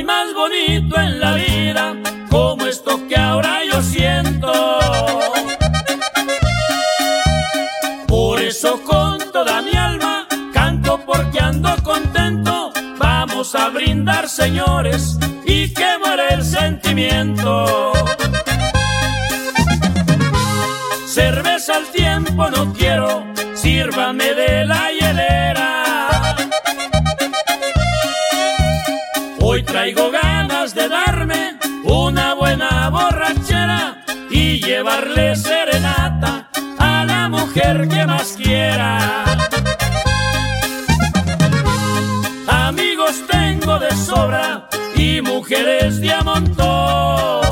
hay más bonito en la vida como esto que ahora yo siento. Por eso con toda mi alma canto, porque ando contento. Vamos a brindar, señores, y que muera el sentimiento. Cerveza al tiempo no quiero, sírvame de la hielera. Hoy traigo ganas de darme una buena borrachera y llevarle serenata a la mujer que más quiera. Amigos tengo de sobra y mujeres de a montón,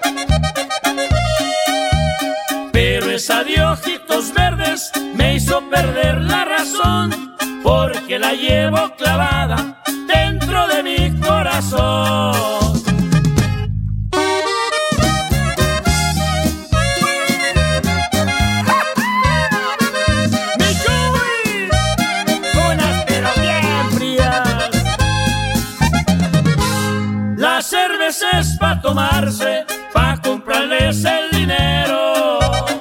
pero esa de ojitos verdes me hizo perder la razón, porque la llevo clavada dentro de mi corazón. La cerveza es pa' tomarse, pa' comprarles el dinero.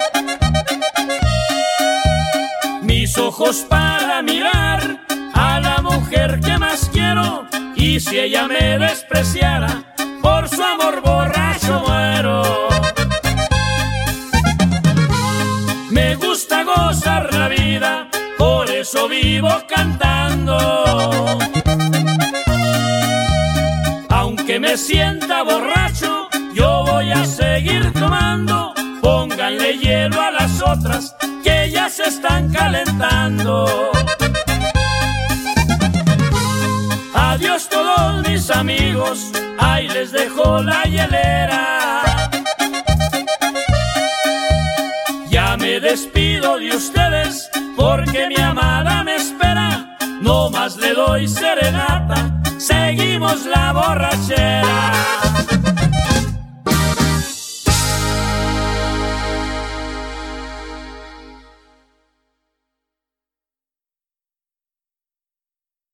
Mis ojos para mirar a la mujer que más quiero, y si ella me despreciara, por su amor borracho muero. Me gusta gozar la vida, por eso vivo cantando. Aunque me sienta borracho, yo voy a seguir tomando. Pónganle hielo a las otras que ya se están calentando. Adiós todos mis amigos, ahí les dejo la hielera. Ya me despido de ustedes, porque mi amada me espera. No más le doy serenata, seguimos la borrachera.